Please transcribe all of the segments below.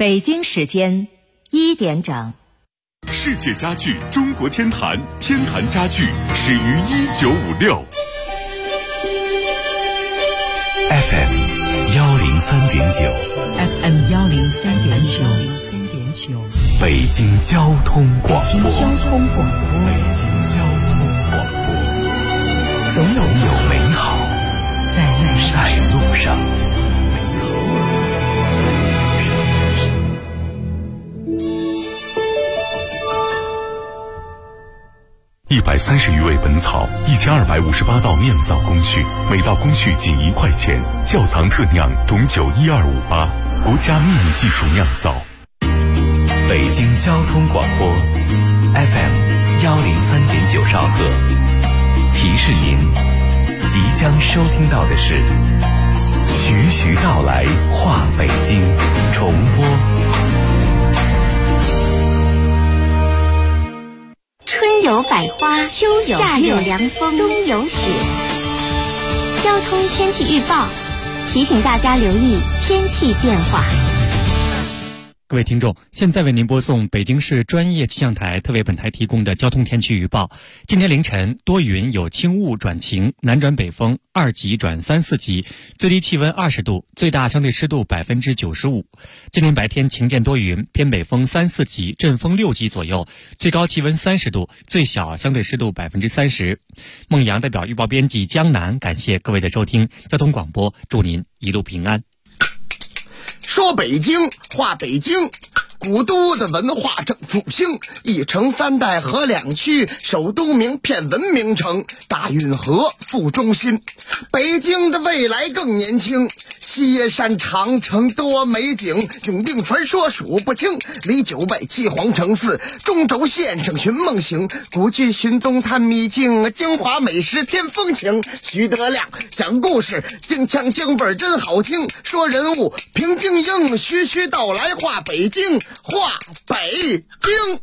北京时间1点整。 世界家具中国天坛，天坛家具始于1956。 FM 103.9 FM 103.9 北京交通广播。 北京交通广播。总有美好在路上。 130余味本草，1258道酿造工序，每道工序仅1块钱。窖藏特酿种酒12588，国家秘密技术酿造。 北京交通广播 FM 103.9兆赫，提示您即将收听到的是徐徐道来话北京重播。 春有百花，秋有夏有凉风，冬有雪。交通天气预报提醒大家留意天气变化。 各位听众，现在为您播送北京市专业气象台特为本台提供的交通天气预报。今天凌晨多云有轻雾转晴，南转北风2级转3、4级，最低气温20度，最大相对湿度95%。今天白天晴间多云，偏北风3、4级，阵风6级左右，最高气温30度，最小相对湿度30%。孟阳代表预报编辑江南，感谢各位的收听。交通广播，祝您一路平安。 说北京话北京，古都的文化正复兴，一城3代合2区，首都名片文明城，大运河副中心。北京的未来更年轻，西山长城多美景，永定传说数不清，离九外七皇城寺，中轴线上寻梦行，古剧寻东探秘境，京华美食添风情。徐德亮讲故事，京腔京味真好听，说人物平静应，徐徐道来话北京，话北京。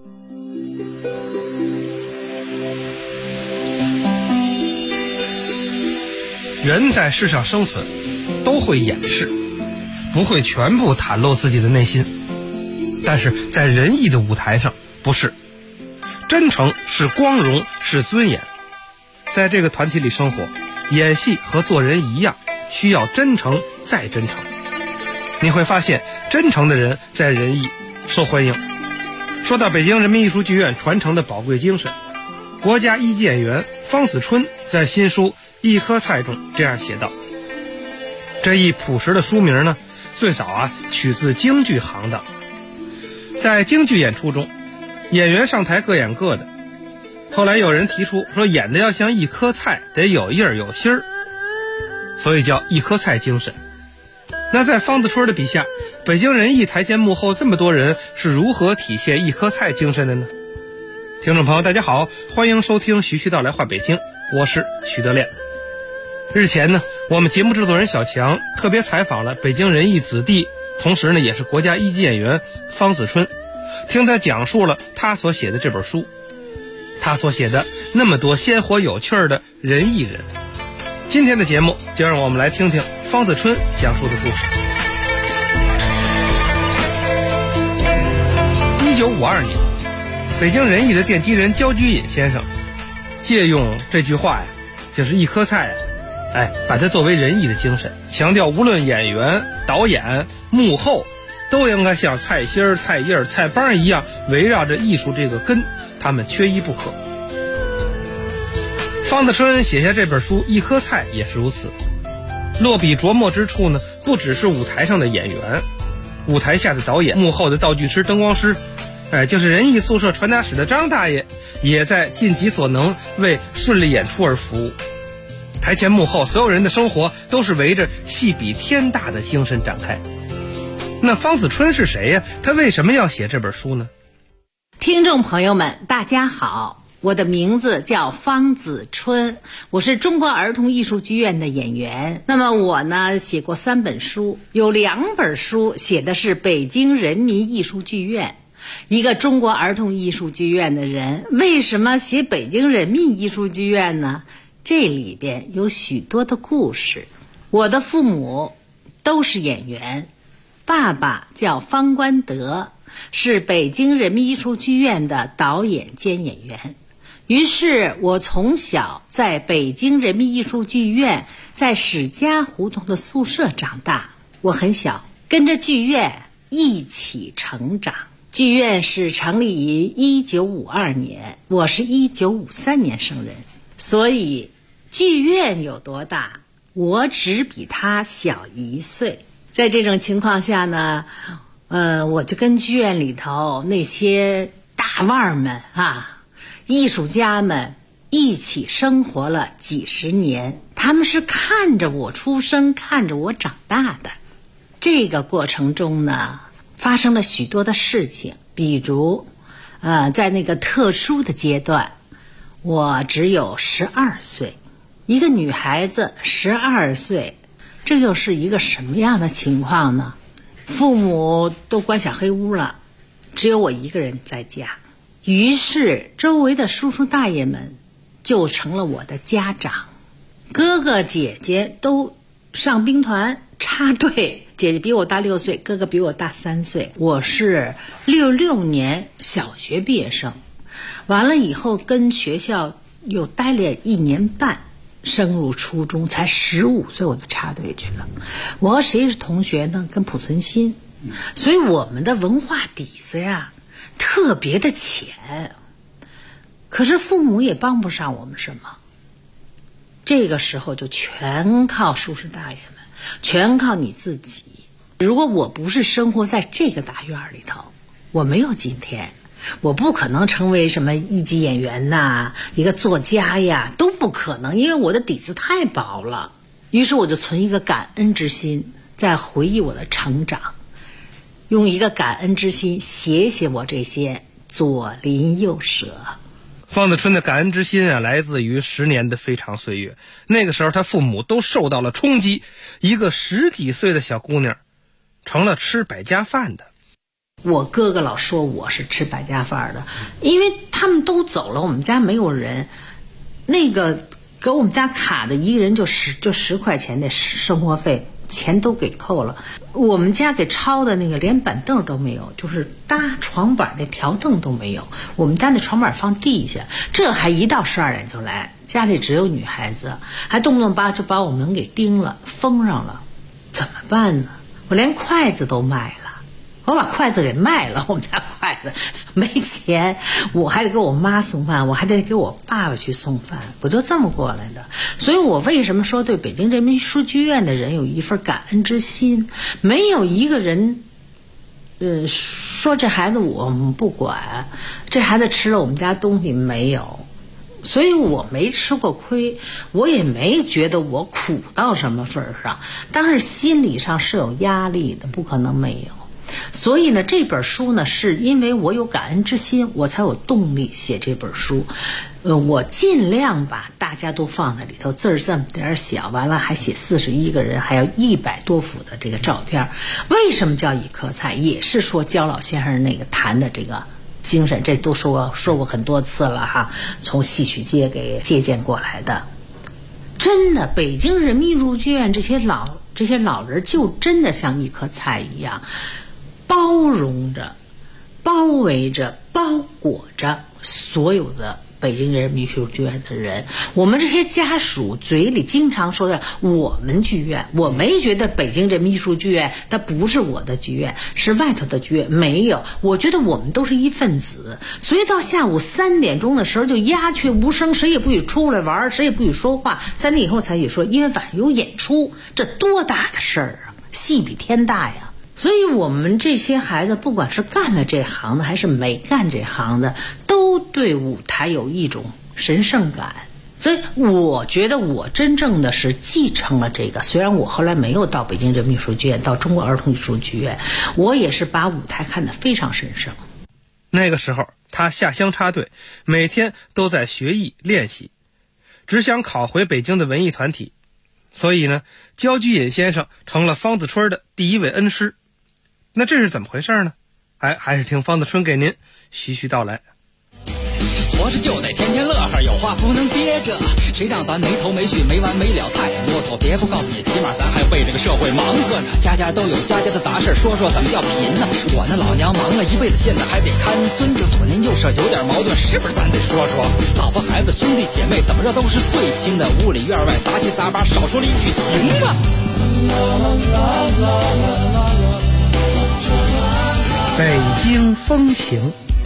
人在世上生存都会掩饰，不会全部袒露自己的内心，但是在仁义的舞台上不是，真诚是光荣，是尊严。在这个团体里生活，演戏和做人一样，需要真诚再真诚。你会发现真诚的人在仁义受欢迎。说到北京人民艺术剧院传承的宝贵精神，国家一级演员方子春在新书《一颗菜》中这样写道：这一朴实的书名呢，最早取自京剧行当。在京剧演出中，演员上台各演各的，后来有人提出说，演的要像一颗菜，得有印儿有心儿，所以叫一颗菜精神。那在方子春的笔下，北京人艺台前幕后这么多人是如何体现一颗菜精神的呢？听众朋友大家好，欢迎收听徐徐道来话北京，我是徐德亮。日前呢，我们节目制作人小强特别采访了北京人艺子弟，同时呢也是国家一级演员方子春，听他讲述了他所写的这本书，他所写的那么多鲜活有趣的人艺人。今天的节目就让我们来听听方子春讲述的故事。1952年，北京人艺的奠基人焦居隐先生借用这句话就是一颗菜把它作为人艺的精神，强调无论演员、导演、幕后都应该像菜心儿、菜叶儿、菜帮一样，围绕着艺术这个根，他们缺一不可。方子春写下这本书《一颗菜》也是如此，落笔琢磨之处呢，不只是舞台上的演员，舞台下的导演、幕后的道具师、灯光师，就是人艺宿舍传达室的张大爷，也在尽己所能为顺利演出而服务。台前幕后所有人的生活都是围着戏比天大的精神展开。那方子春是谁呀？他为什么要写这本书呢？ 听众朋友们大家好，我的名字叫方子春，我是中国儿童艺术剧院的演员。那么我呢写过3本书，有2本书写的是北京人民艺术剧院。一个中国儿童艺术剧院的人为什么写北京人民艺术剧院呢？这里边有许多的故事。我的父母都是演员， 爸爸叫方关德，是北京人民艺术剧院的导演兼演员。于是我从小在北京人民艺术剧院在史家胡同的宿舍长大。我很小，跟着剧院一起成长。剧院是成立于1952年，我是1953年生人，所以剧院有多大，我只比他小1岁。在这种情况下呢，我就跟剧院里头那些大腕儿们艺术家们一起生活了几十年，他们是看着我出生，看着我长大的。这个过程中呢，发生了许多的事情，比如在那个特殊的阶段，我只有12岁，一个女孩子12岁，这又是一个什么样的情况呢？父母都关小黑屋了，只有我一个人在家。于是周围的叔叔大爷们就成了我的家长，哥哥姐姐都上兵团插队，姐姐比我大6岁，哥哥比我大3岁。我是66年小学毕业生，完了以后跟学校又待了1年半，升入初中，才15岁我就插队去了。我和谁是同学呢？跟濮存昕。所以我们的文化底子呀特别的浅，可是父母也帮不上我们什么。这个时候就全靠叔叔大爷们，全靠你自己。如果我不是生活在这个大院里头，我没有今天，我不可能成为什么一级演员呐，一个作家呀，都不可能，因为我的底子太薄了。于是我就存一个感恩之心，在回忆我的成长，用一个感恩之心写写我这些左邻右舍。 方子春的感恩之心来自于10年的非常岁月。那个时候他父母都受到了冲击，一个10几岁的小姑娘成了吃百家饭的。 我哥哥老说我是吃百家饭的，因为他们都走了，我们家没有人，那个给我们家卡的一个人就10块钱的生活费，钱都给扣了。我们家给抄的那个连板凳都没有，就是搭床板那条凳都没有，我们家那床板放地下，这还一到12点就来，家里只有女孩子，还动不动就把我门给钉了，封上了，怎么办呢？我连筷子都卖了，我把筷子给卖了，我们家筷子没钱，我还得给我妈送饭，我还得给我爸爸去送饭，我就这么过来的。所以我为什么说对北京人民艺术剧院的人有一份感恩之心？没有一个人说这孩子我们不管，这孩子吃了我们家东西没有，所以我没吃过亏，我也没觉得我苦到什么份上，但是心理上是有压力的，不可能没有。所以呢，这本书呢，是因为我有感恩之心，我才有动力写这本书。我尽量把大家都放在里头，字儿这么点小，完了还写41个人，还有100多幅的这个照片。为什么叫一颗菜？也是说焦老先生那个谈的这个精神，这都说过很多次了哈，从戏曲界给借鉴过来的。真的，北京人民艺术剧院这些老人就真的像一颗菜一样，包容着、包围着、包裹着所有的北京人民艺术剧院的人。我们这些家属嘴里经常说的我们剧院，我没觉得北京人民艺术剧院它不是我的剧院，是外头的剧院，没有。我觉得我们都是一份子，所以到下午3点钟的时候就鸦雀无声，谁也不许出来玩，谁也不许说话。3点以后才许说，因为晚上有演出，这多大的事儿啊，戏比天大呀。所以我们这些孩子，不管是干了这行的还是没干这行的，都对舞台有一种神圣感。所以我觉得我真正的是继承了这个，虽然我后来没有到北京人民艺术剧院，到中国儿童艺术剧院，我也是把舞台看得非常神圣。 那个时候他下乡插队，每天都在学艺练习，只想考回北京的文艺团体。所以呢，焦菊隐先生成了方子春的第一位恩师。那这是怎么回事呢？还是听方子春给您徐徐道来。 活着就得天天乐呵，有话不能憋着，谁让咱没头没绪没完没了太啰嗦。别不告诉你，起码咱还为这个社会忙活着，家家都有家家的杂事，说说怎么叫贫呢？我那老娘忙了一辈子，现在还得看孙子，左邻右舍有点矛盾，是不是咱得说说？老婆孩子兄弟姐妹怎么着都是最亲的，屋里院外杂七杂八，少说了一句行吗？ 北京风情。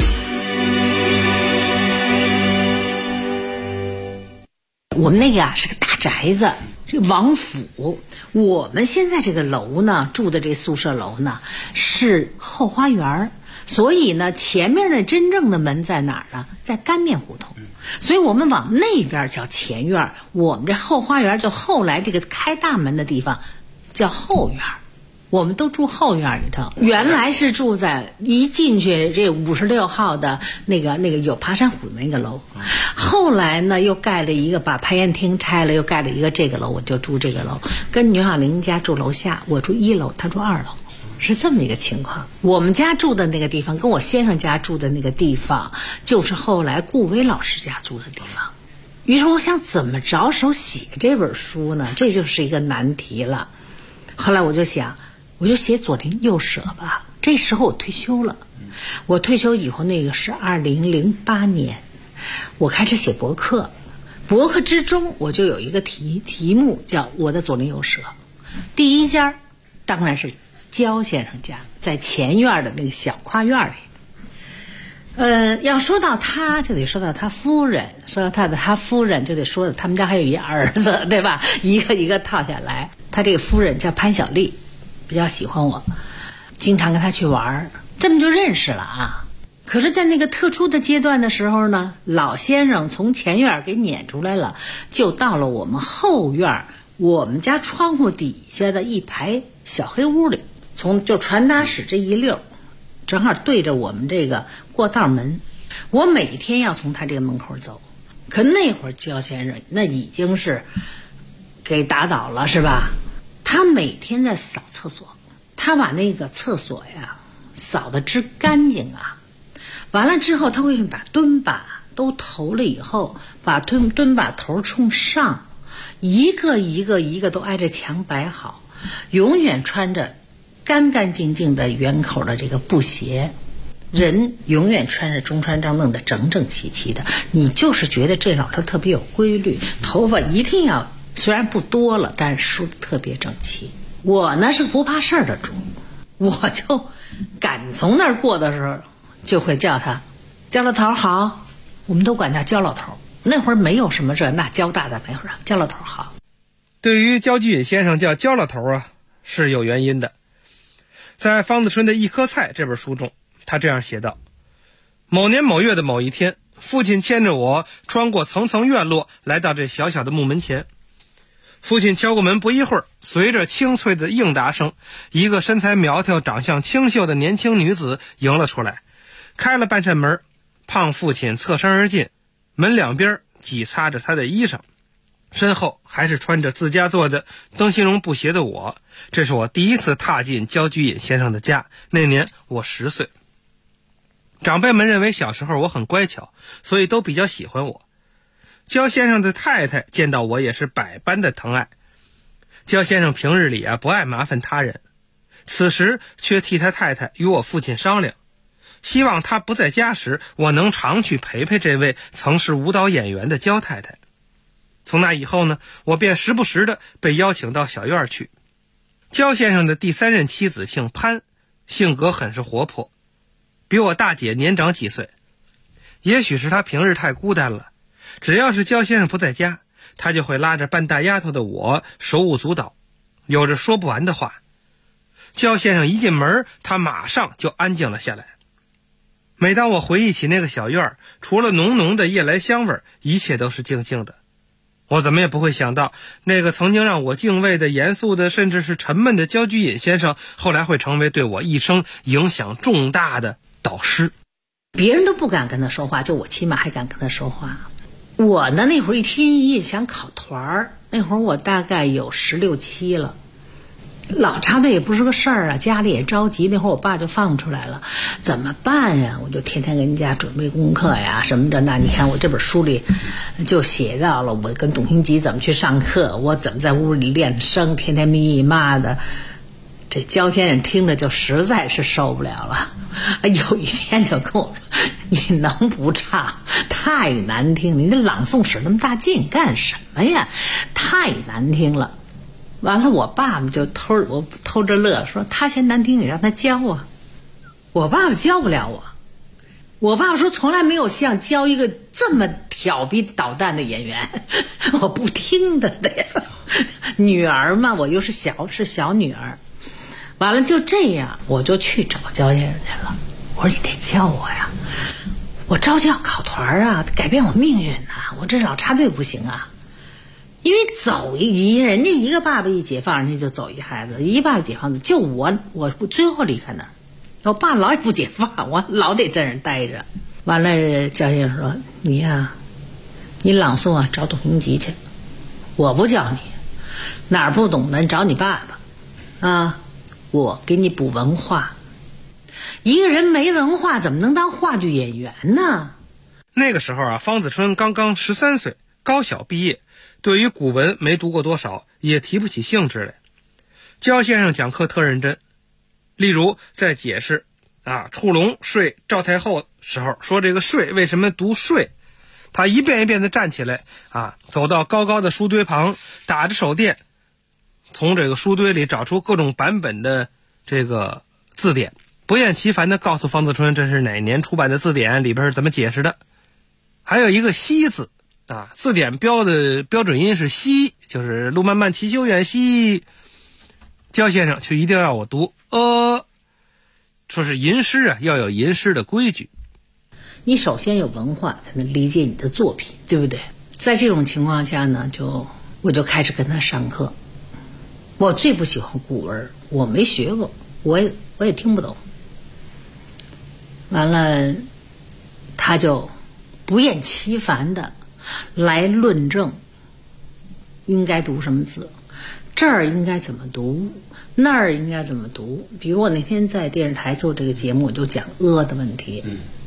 我们那个是个大宅子，这王府。我们现在这个楼呢，住的这宿舍楼呢是后花园，所以呢前面的真正的门在哪儿呢？在干面胡同。所以我们往那边叫前院，我们这后花园就后来这个开大门的地方叫后院。我们都住后院里头，原来是住在一进去这56号的那个有爬山虎的那个楼，后来呢又盖了一个，把排烟厅拆了，又盖了一个这个楼，我就住这个楼，跟牛小玲家住楼下，我住1楼，他住2楼，是这么一个情况。我们家住的那个地方跟我先生家住的那个地方，就是后来顾伟老师家住的地方。于是我想怎么着手写这本书呢？这就是一个难题了。后来我就想，我就写左邻右舍吧。这时候我退休了，我退休以后那个是2008年，我开始写博客，博客之中我就有一个题目叫我的左邻右舍。第一家当然是焦先生家，在前院的那个小跨院里。要说到他，就得说到他夫人；说到他夫人，就得说到他们家还有一儿子，对吧？一个一个套下来。他这个夫人叫潘小丽，比较喜欢我，经常跟他去玩，这么就认识了啊。可是在那个特殊的阶段的时候呢，老先生从前院给撵出来了，就到了我们后院，我们家窗户底下的一排小黑屋里，就传达室这一溜，正好对着我们这个过道门。我每天要从他这个门口走，可那会儿焦先生那已经是给打倒了，是吧？他每天在扫厕所，他把那个厕所呀扫得直干净啊。完了之后，他会把墩把都投了以后，把墩把头冲上，一个一个都挨着墙摆好，永远穿着干干净净的圆口的这个布鞋，人永远穿着中穿正的整整齐齐的，你就是觉得这老头特别有规律，头发一定要虽然不多了，但是梳得特别整齐。我呢是不怕事儿的主，我就赶从那儿过的时候就会叫他焦老头好，我们都管他焦老头。那会儿没有什么这那焦大的没有，焦老头好。 对于焦菊隐先生叫焦老头啊，是有原因的。在方子春的《一颗菜》这本书中，他这样写道：某年某月的某一天，父亲牵着我穿过层层院落，来到这小小的木门前。父亲敲过门不一会儿，随着清脆的应答声，一个身材苗条长相清秀的年轻女子迎了出来，开了半扇门。胖父亲侧身而进，门两边挤擦着他的衣裳，身后还是穿着自家做的灯芯绒布鞋的我。这是我第一次踏进焦菊隐先生的家，那年我10岁。长辈们认为小时候我很乖巧，所以都比较喜欢我。焦先生的太太见到我也是百般的疼爱。焦先生平日里不爱麻烦他人，此时却替他太太与我父亲商量，希望他不在家时，我能常去陪陪这位曾是舞蹈演员的焦太太。从那以后呢，我便时不时的被邀请到小院去。焦先生的第3任妻子姓潘，性格很是活泼，比我大姐年长几岁。也许是他平日太孤单了，只要是焦先生不在家，他就会拉着半大丫头的我手舞足蹈，有着说不完的话。焦先生一进门，他马上就安静了下来。每当我回忆起那个小院，除了浓浓的夜来香味，一切都是静静的。我怎么也不会想到，那个曾经让我敬畏的、严肃的，甚至是沉闷的焦菊隐先生，后来会成为对我一生影响重大的导师。 别人都不敢跟他说话，就我起码还敢跟他说话。我呢，那会儿一心一意想考团儿，那会儿我大概有16、17了。 老插队也不是个事儿啊，家里也着急，那会儿我爸就放不出来了，怎么办呀？我就天天跟人家准备功课呀什么的。那你看我这本书里就写到了我跟董兴吉怎么去上课，我怎么在屋里练声，天天密骂的。这焦先生听着就实在是受不了了，有一天就跟我说：“你能不唱？太难听！你那朗诵使那么大劲干什么呀？太难听了。”完了，我爸爸就偷着乐说：“他嫌难听，你让他教啊。”我爸爸教不了我。我爸爸说从来没有像教一个这么调皮捣蛋的演员，我不听的呀。女儿嘛，我又是小女儿。完了就这样，我就去找焦先生去了。我说：“你得教我呀，我着急要考团啊，改变我命运呐，我这老插队不行啊。”因为人家一个爸爸一解放，人家就走一孩子，一爸爸解放，就我最后离开那儿，我爸老也不解放，我老得在那儿待着。完了，焦先生说：“你呀，你朗诵啊，找董兴吉去，我不教你，哪儿不懂的你找你爸爸啊，我给你补文化。一个人没文化怎么能当话剧演员呢？” 那个时候啊，方子春刚刚13岁，高小毕业。对于古文没读过多少，也提不起兴致来。焦先生讲课特认真，例如在解释触龙睡赵太后时候，说这个睡为什么读睡，他一遍一遍地站起来走到高高的书堆旁，打着手电，从这个书堆里找出各种版本的这个字典，不厌其烦地告诉方子春这是哪年出版的字典，里边是怎么解释的。还有一个西字字典标的标准音是西，就是路漫漫其修远兮，焦先生却一定要我读说是吟诗要有吟诗的规矩。 你首先有文化才能理解你的作品，对不对？在这种情况下呢，我就开始跟他上课。我最不喜欢古文，我没学过，我也听不懂。完了，他就不厌其烦的来论证应该读什么字，这儿应该怎么读，那儿应该怎么读。比如我那天在电视台做这个节目，我就讲的问题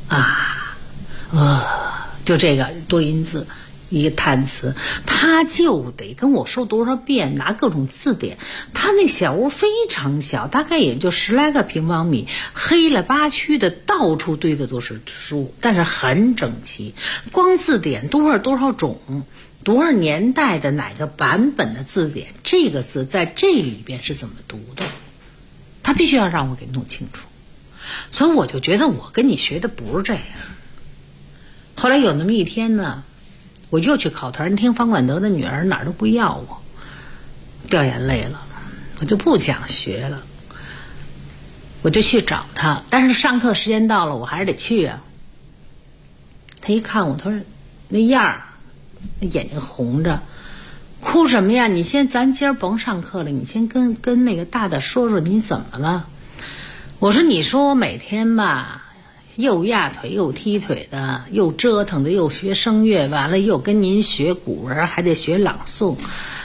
就这个多音字一个叹词，他就得跟我说多少遍，拿各种字典。他那小屋非常小，大概也就10来个平方米，黑了八曲的，到处堆的都是书，但是很整齐。光字典多少种，多少年代的哪个版本的字典，这个字在这里边是怎么读的，他必须要让我给弄清楚。所以我就觉得我跟你学的不是这样。后来有那么一天呢，我又去考团，听方管德的女儿哪儿都不要我，掉眼泪了，我就不想学了，我就去找他。但是上课时间到了，我还是得去啊。他一看我，他说那样儿，那眼睛红着，哭什么呀？咱今儿甭上课了，你先跟那个大大说说你怎么了。我说你说我每天吧，又压腿又踢腿的，又折腾的，又学声乐，完了又跟您学古文，还得学朗诵，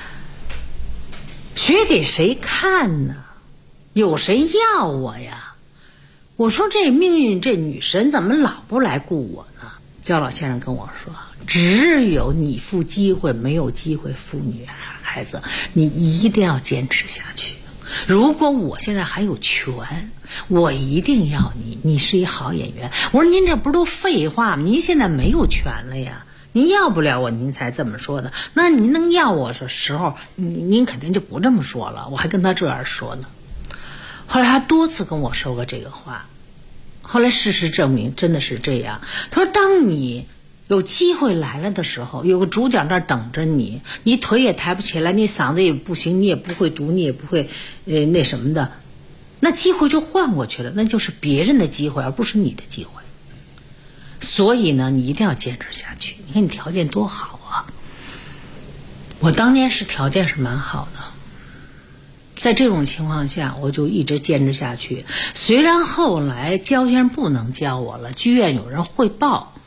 学给谁看呢？有谁要我呀？我说这命运这女神怎么老不来顾我呢？焦老先生跟我说，只有你付机会，没有机会付女孩子，你一定要坚持下去。如果我现在还有权，我一定要你是一好演员。我说您这不是都废话吗？您现在没有权了呀，您要不了我您才这么说的。那您能要我的时候，您肯定就不这么说了。我还跟他这样说呢。后来他多次跟我说过这个话，后来事实证明真的是这样。他说当你有机会来了的时候，有个主角那等着你，你腿也抬不起来，你嗓子也不行，你也不会读，你也不会那什么的，那机会就换过去了，那就是别人的机会，而不是你的机会。所以呢，你一定要坚持下去。你看你条件多好啊！我当年是条件是蛮好的，在这种情况下，我就一直坚持下去。虽然后来焦先生不能教我了，剧院有人汇报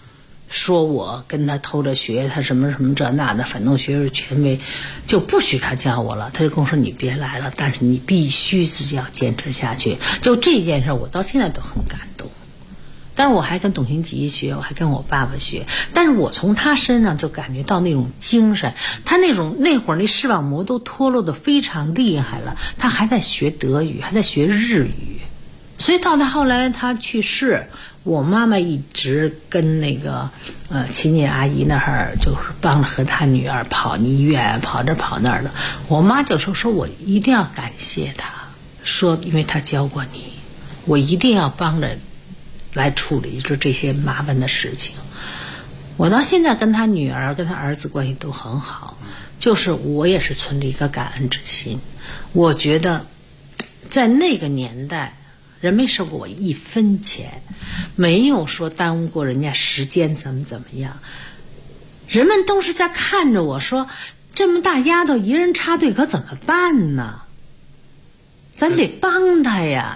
说我跟他偷着学，他什么什么这那的，反动学术权威，就不许他教我了。他就跟我说你别来了，但是你必须自己要坚持下去。就这件事我到现在都很感动。但是我还跟董行吉学，我还跟我爸爸学，但是我从他身上就感觉到那种精神，他那会儿那视网膜都脱落的非常厉害了，他还在学德语，还在学日语，所以到他后来他去世，我妈妈一直跟那个秦姐阿姨那儿就是帮着和他女儿跑医院，跑这跑那儿的。我妈就说我一定要感谢他，说因为他教过你，我一定要帮着来处理就这些麻烦的事情。我到现在跟他女儿跟他儿子关系都很好，就是我也是存着一个感恩之心。我觉得在那个年代人没收过我一分钱，没有说耽误过人家时间怎么样，人们都是在看着我说这么大丫头一人插队可怎么办呢，咱得帮她呀。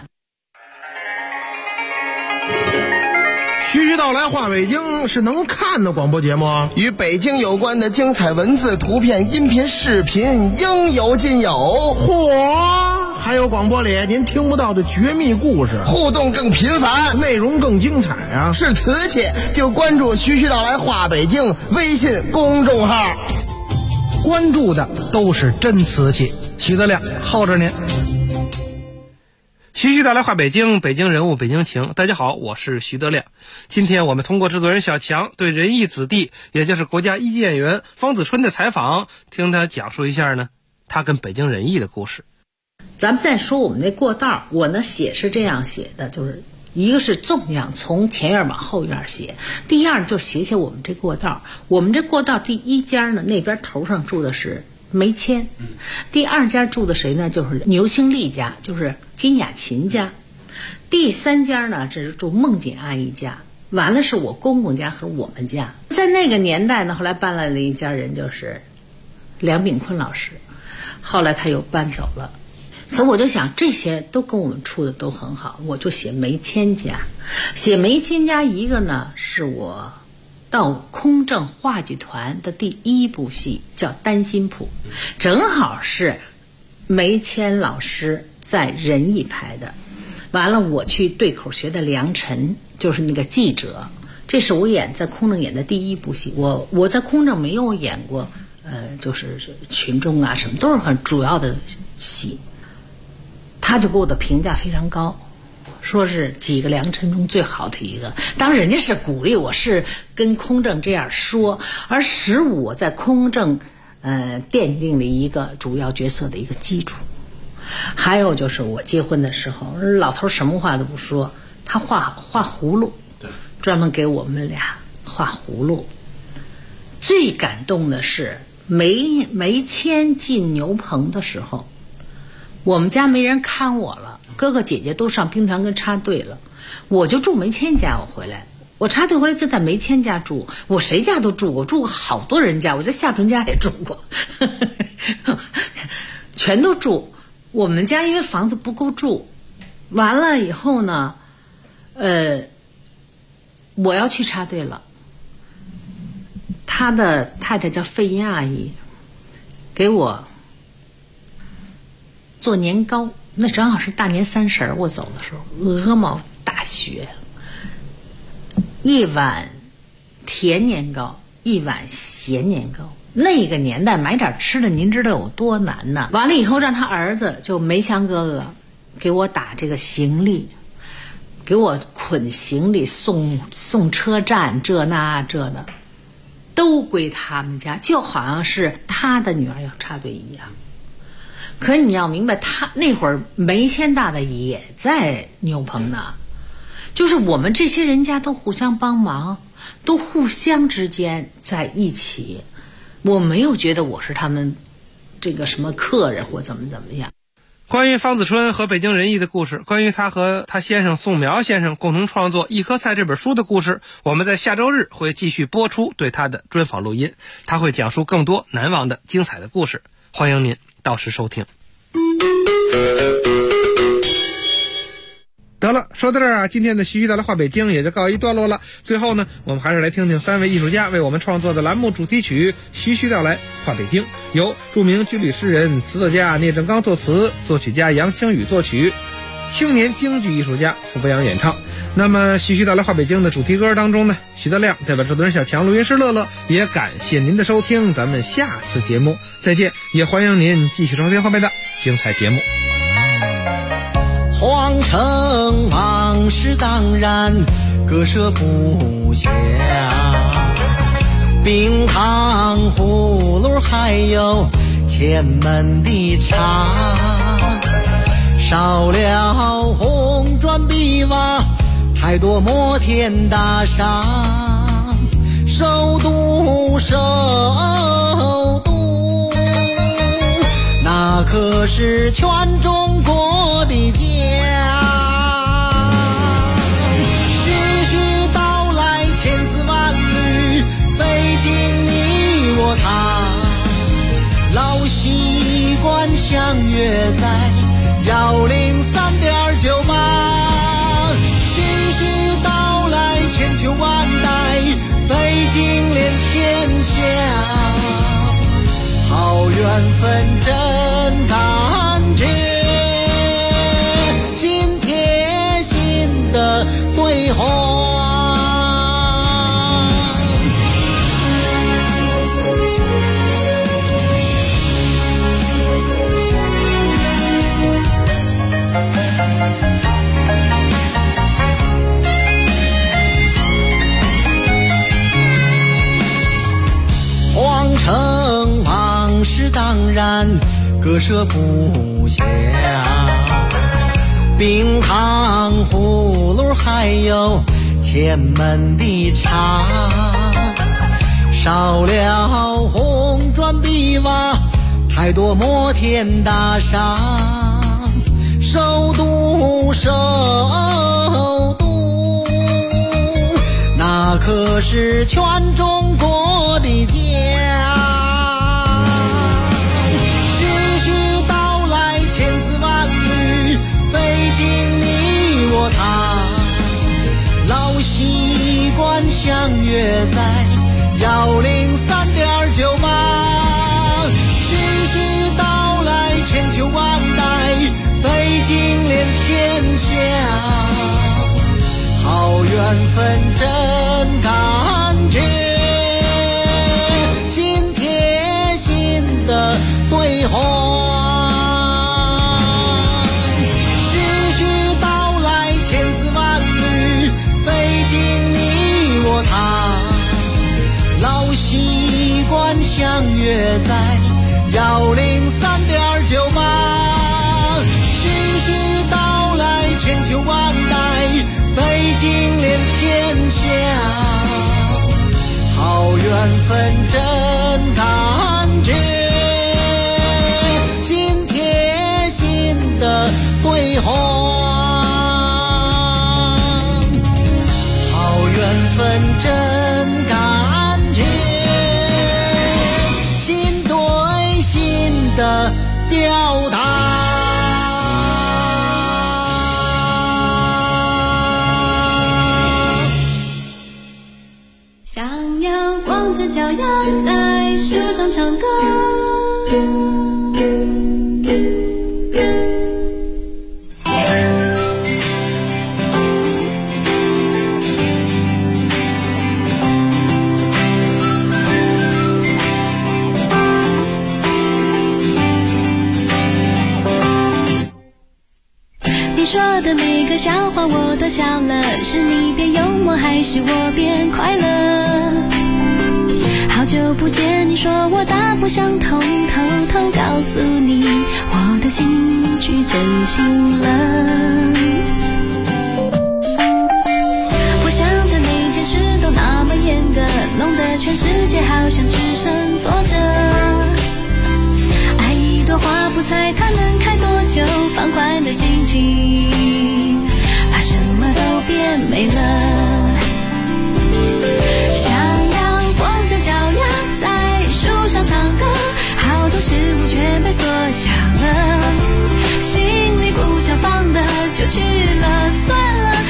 徐徐道来话北京是能看的广播节目， 与北京有关的精彩文字、图片、音频、视频应有尽有。 嚯，还有广播里您听不到的绝密故事， 互动更频繁， 内容更精彩啊！ 是瓷器就关注徐徐道来话北京微信公众号， 关注的都是真瓷器。徐德亮候着您。徐徐道来话北京，北京人物北京情。大家好，我是徐德亮。今天我们通过制作人小强对仁义子弟，也就是国家一级演员方子春的采访，听他讲述一下呢他跟北京仁义的故事。 咱们再说我们那过道，我呢写是这样写的，就是一个是纵向从前院往后院写，第二就写我们这过道。我们这过道第一家呢，那边头上住的是梅谦，第二家住的谁呢？就是牛兴利家，就是金雅琴家。第三家呢，这是住孟锦阿姨家。完了是我公公家和我们家。在那个年代呢，后来搬来了一家人，就是梁炳坤老师，后来他又搬走了。所以我就想这些都跟我们处的都很好，我就写梅谦家。写梅谦家一个呢，是我到空政话剧团的第一部戏，叫《丹心谱》，正好是梅谦老师在仁义排的。完了我去对口学的梁晨，就是那个记者，这是我在空政演的第一部戏。我在空政没有演过就是群众啊什么，都是很主要的戏。他就给我的评价非常高，说是几个梁晨中最好的一个。当然人家是鼓励我，是跟空政这样说，而使我在空政奠定了一个主要角色的一个基础。还有就是我结婚的时候，老头什么话都不说，他画葫芦，专门给我们俩画葫芦。最感动的是梅谦进牛棚的时候，我们家没人看我了，哥哥姐姐都上兵团跟插队了，我就住梅谦家。我回来，我插队回来就在梅谦家住，我谁家都住过，住过好多人家，我在夏纯家也住过全都住。我们家因为房子不够住，完了以后呢我要去插队了，他的太太叫费英阿姨，给我做年糕，那正好是大年30我走的时候，鹅毛大雪，一碗甜年糕，一碗咸年糕。那个年代买点吃的您知道有多难呢？完了以后让他儿子就梅香哥哥给我打这个行李，给我捆行李送车站，这那这的都归他们家，就好像是他的女儿要插队一样。可是你要明白，他那会儿梅谦大的也在牛棚呢，就是我们这些人家都互相帮忙，都互相之间在一起。我没有觉得我是他们这个什么客人或怎么样。 关于方子春和北京仁义的故事，关于他和他先生宋苗先生共同创作《一颗菜》这本书的故事，我们在下周日会继续播出对他的专访录音，他会讲述更多难忘的精彩的故事，欢迎您到时收听。得了，说说到这儿啊，今天的徐徐道来话北京也就告一段落了。最后呢，我们还是来听听3位艺术家为我们创作的栏目主题曲《徐徐道来话北京》，由著名军旅诗人、词作家聂政刚作词，作曲家杨清宇作曲，青年京剧艺术家傅博洋演唱。那么徐徐道来话北京的主题歌当中呢，徐德亮代表制作人小强、录音师乐乐，也感谢您的收听，咱们下次节目再见，也欢迎您继续收听后面的精彩节目。 皇城往事当然割舍不下，冰糖葫芦还有前门的茶，少了红砖碧瓦，太多摩天大厦，首都那可是全中国的家。徐徐道来千丝万缕，北京你我他，老习惯相约在103.98。徐徐道来千秋万代，北京连天下，好缘分真感觉，心贴心的对话。皇城往事当然割舍不下，冰糖葫芦还有前门的茶，少了红砖碧瓦，太多摩天大厦，首都那可是全中国的家。徐徐道来千丝万缕，北京你我他，老习惯相约在103.98。徐徐道来千秋万代，北京连天下，好缘分真感觉，心贴心的对话。徐徐道来千丝万缕，北京你我他，老习惯相约在103.98。徐徐道来千秋万代，北京连天下，好缘分真感觉，心贴心的对话。好缘分真感觉，心对心的表达。 想要光着脚丫在树上唱歌，你说的每个笑话我都笑了，是你变幽默还是我变快乐？好久不见，你说我大不相同，偷偷告诉你我的兴趣真心了。我想的每件事都那么严格，弄得全世界好像只剩坐着。爱一朵花不猜它能开多久，放宽的心情把什么都变美了。想要光着脚丫在树上唱歌，好多事物全被缩小了，心里不想放的就去了，算了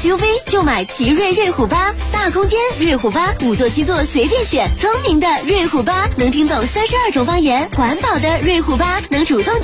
SUV 就买奇瑞瑞虎8，大空间瑞虎8，5座7座随便选，聪明的瑞虎8能听懂32种方言，环保的瑞虎8能主动